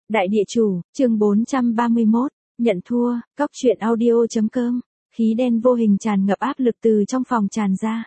Đại địa chủ, chương 431, nhận thua, cóc truyện audio.com, khí đen vô hình tràn ngập áp lực từ trong phòng tràn ra.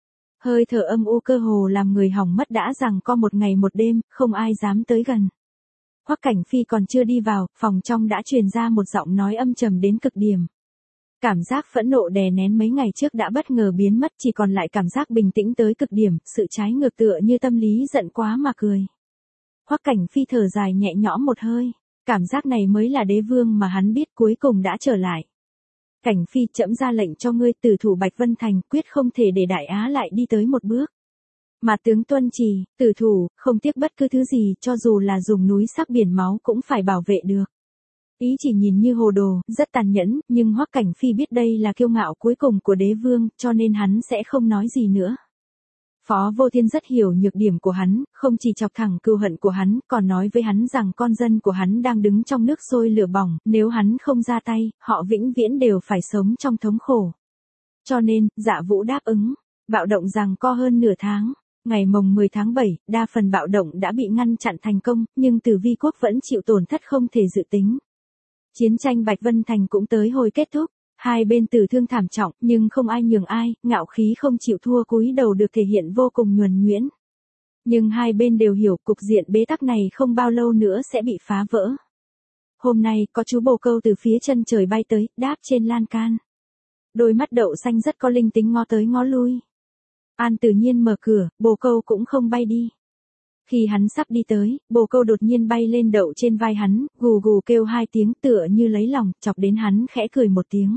Hơi thở âm u cơ hồ làm người hỏng mất đã rằng co một ngày một đêm, không ai dám tới gần. Hoắc Cảnh Phi còn chưa đi vào, phòng trong đã truyền ra một giọng nói âm trầm đến cực điểm. Cảm giác phẫn nộ đè nén mấy ngày trước đã bất ngờ biến mất, chỉ còn lại cảm giác bình tĩnh tới cực điểm, sự trái ngược tựa như tâm lý giận quá mà cười. Hoắc Cảnh Phi thở dài nhẹ nhõm một hơi, cảm giác này mới là đế vương mà hắn biết cuối cùng đã trở lại. Cảnh Phi, trẫm ra lệnh cho ngươi tử thủ Bạch Vân Thành, quyết không thể để Đại Á lại đi tới một bước. Mà tướng tuân trì, tử thủ, không tiếc bất cứ thứ gì, cho dù là dùng núi sắc biển máu cũng phải bảo vệ được. Ý chỉ nhìn như hồ đồ, rất tàn nhẫn, nhưng Hoắc Cảnh Phi biết đây là kiêu ngạo cuối cùng của đế vương, cho nên hắn sẽ không nói gì nữa. Phó Vô Thiên rất hiểu nhược điểm của hắn, không chỉ chọc thẳng cừu hận của hắn, còn nói với hắn rằng con dân của hắn đang đứng trong nước sôi lửa bỏng, nếu hắn không ra tay, họ vĩnh viễn đều phải sống trong thống khổ. Cho nên, Dạ Vũ đáp ứng, bạo động giằng co hơn nửa tháng. Ngày mồng 10 tháng 7, đa phần bạo động đã bị ngăn chặn thành công, nhưng Tử Vi quốc vẫn chịu tổn thất không thể dự tính. Chiến tranh Bạch Vân Thành cũng tới hồi kết thúc, hai bên tử thương thảm trọng, nhưng không ai nhường ai, ngạo khí không chịu thua cúi đầu được thể hiện vô cùng nhuần nhuyễn. Nhưng hai bên đều hiểu cục diện bế tắc này không bao lâu nữa sẽ bị phá vỡ. Hôm nay, có chú bồ câu từ phía chân trời bay tới, đáp trên lan can. Đôi mắt đậu xanh rất có linh tính ngó tới ngó lui. An Tử Nhiên mở cửa, bồ câu cũng không bay đi. Khi hắn sắp đi tới, bồ câu đột nhiên bay lên đậu trên vai hắn, gù gù kêu hai tiếng tựa như lấy lòng, chọc đến hắn khẽ cười một tiếng.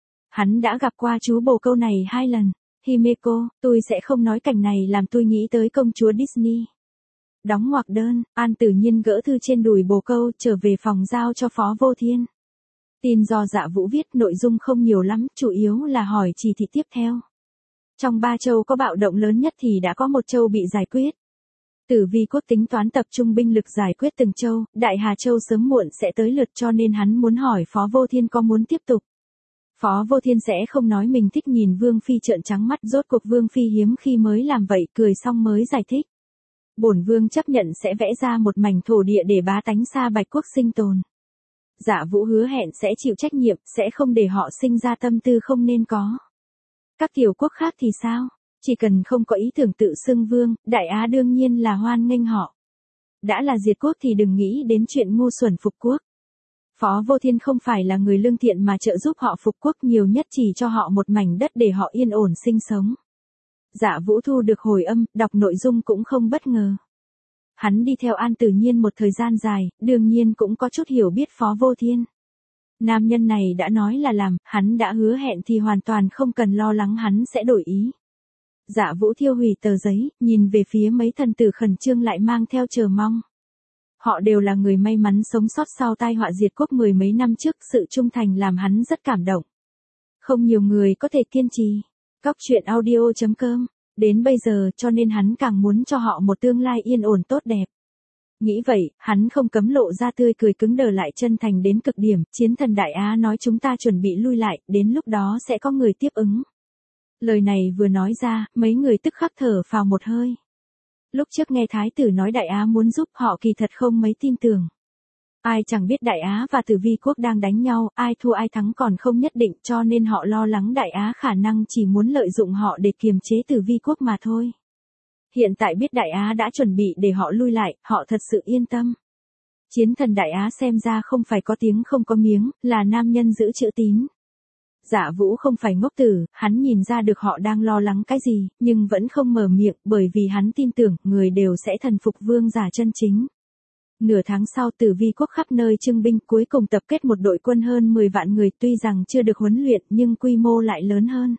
Hắn đã gặp qua chú bồ câu này 2 lần. Himeko, tôi sẽ không nói cảnh này làm tôi nghĩ tới công chúa Disney. Đóng ngoặc đơn, An Tử Nhiên gỡ thư trên đùi bồ câu trở về phòng giao cho Phó Vô Thiên. Tin do Dạ Vũ viết, nội dung không nhiều lắm, chủ yếu là hỏi chỉ thị tiếp theo. Trong 3 châu có bạo động lớn nhất thì đã có 1 châu bị giải quyết. Tử Vi quốc tính toán tập trung binh lực giải quyết từng châu, Đại Hà Châu sớm muộn sẽ tới lượt, cho nên hắn muốn hỏi Phó Vô Thiên có muốn tiếp tục. Phó Vô Thiên sẽ không nói mình thích nhìn Vương Phi trợn trắng mắt, rốt cuộc Vương Phi hiếm khi mới làm vậy, cười xong mới giải thích. Bổn Vương chấp nhận sẽ vẽ ra một mảnh thổ địa để bá tánh Sa Bạch quốc sinh tồn. Dạ Vũ hứa hẹn sẽ chịu trách nhiệm, sẽ không để họ sinh ra tâm tư không nên có. Các tiểu quốc khác thì sao? Chỉ cần không có ý tưởng tự xưng vương, Đại Á đương nhiên là hoan nghênh họ. Đã là diệt quốc thì đừng nghĩ đến chuyện ngu xuẩn phục quốc. Phó Vô Thiên không phải là người lương thiện mà trợ giúp họ phục quốc, nhiều nhất chỉ cho họ một mảnh đất để họ yên ổn sinh sống. Dạ Vũ thu được hồi âm, đọc nội dung cũng không bất ngờ. Hắn đi theo An Tử Nhiên một thời gian dài, đương nhiên cũng có chút hiểu biết Phó Vô Thiên. Nam nhân này đã nói là làm, hắn đã hứa hẹn thì hoàn toàn không cần lo lắng hắn sẽ đổi ý. Dạ Vũ thiêu hủy tờ giấy, nhìn về phía mấy thần tử khẩn trương lại mang theo chờ mong. Họ đều là người may mắn sống sót sau tai họa diệt quốc 10 mấy năm trước, sự trung thành làm hắn rất cảm động. Không nhiều người có thể kiên trì. Cóc truyện audio.com, đến bây giờ cho nên hắn càng muốn cho họ một tương lai yên ổn tốt đẹp. Nghĩ vậy, hắn không cấm lộ ra tươi cười cứng đờ lại chân thành đến cực điểm, chiến thần Đại Á nói chúng ta chuẩn bị lui lại, đến lúc đó sẽ có người tiếp ứng. Lời này vừa nói ra, mấy người tức khắc thở phào một hơi. Lúc trước nghe Thái tử nói Đại Á muốn giúp họ kỳ thật không mấy tin tưởng. Ai chẳng biết Đại Á và Tử Vi quốc đang đánh nhau, ai thua ai thắng còn không nhất định, cho nên họ lo lắng Đại Á khả năng chỉ muốn lợi dụng họ để kiềm chế Tử Vi quốc mà thôi. Hiện tại biết Đại Á đã chuẩn bị để họ lui lại, họ thật sự yên tâm. Chiến thần Đại Á xem ra không phải có tiếng không có miếng, là nam nhân giữ chữ tín. Dạ Vũ không phải ngốc tử, hắn nhìn ra được họ đang lo lắng cái gì, nhưng vẫn không mở miệng, bởi vì hắn tin tưởng, người đều sẽ thần phục vương giả chân chính. Nửa tháng sau, Tử Vi quốc khắp nơi trưng binh, cuối cùng tập kết một đội quân hơn 10 vạn người, tuy rằng chưa được huấn luyện, nhưng quy mô lại lớn hơn.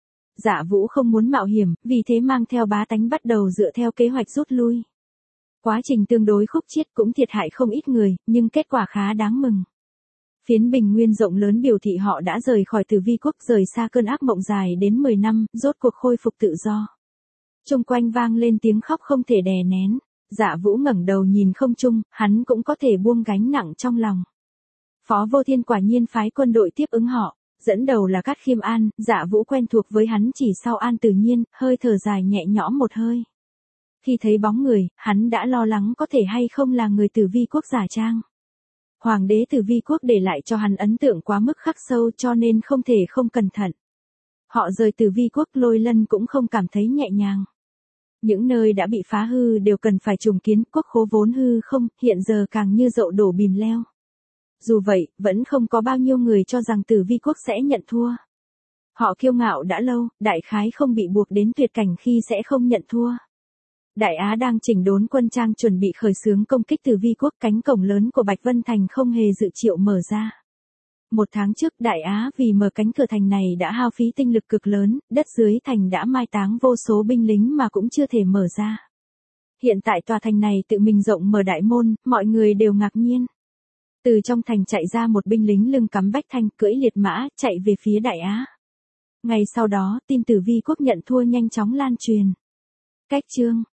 Dạ Vũ không muốn mạo hiểm, vì thế mang theo bá tánh bắt đầu dựa theo kế hoạch rút lui. Quá trình tương đối khúc chiết, cũng thiệt hại không ít người, nhưng kết quả khá đáng mừng. Phiến bình nguyên rộng lớn biểu thị họ đã rời khỏi Tử Vi quốc, rời xa cơn ác mộng dài đến 10 năm, rốt cuộc khôi phục tự do. Xung quanh vang lên tiếng khóc không thể đè nén. Dạ Vũ ngẩng đầu nhìn không trung, hắn cũng có thể buông gánh nặng trong lòng. Phó Vô Thiên quả nhiên phái quân đội tiếp ứng họ, dẫn đầu là Cát Khiêm An, Dạ Vũ quen thuộc với hắn chỉ sau An Tử Nhiên, hơi thở dài nhẹ nhõm một hơi. Khi thấy bóng người, hắn đã lo lắng có thể hay không là người Tử Vi quốc giả trang. Hoàng đế Từ Vi quốc để lại cho hắn ấn tượng quá mức khắc sâu cho nên không thể không cẩn thận. Họ rời Từ Vi quốc Lôi Lân cũng không cảm thấy nhẹ nhàng. Những nơi đã bị phá hư đều cần phải trùng kiến, quốc khố vốn hư không, hiện giờ càng như dậu đổ bìm leo. Dù vậy, vẫn không có bao nhiêu người cho rằng Từ Vi quốc sẽ nhận thua. Họ kiêu ngạo đã lâu, đại khái không bị buộc đến tuyệt cảnh khi sẽ không nhận thua. Đại Á đang chỉnh đốn quân trang chuẩn bị khởi xướng công kích Từ Vi quốc, cánh cổng lớn của Bạch Vân Thành không hề dự triệu mở ra. 1 tháng trước Đại Á vì mở cánh cửa thành này đã hao phí tinh lực cực lớn, đất dưới thành đã mai táng vô số binh lính mà cũng chưa thể mở ra. Hiện tại tòa thành này tự mình rộng mở đại môn, mọi người đều ngạc nhiên. Từ trong thành chạy ra một binh lính lưng cắm bách thanh cưỡi liệt mã, chạy về phía Đại Á. Ngày sau đó, tin Từ Vi quốc nhận thua nhanh chóng lan truyền. Cách chương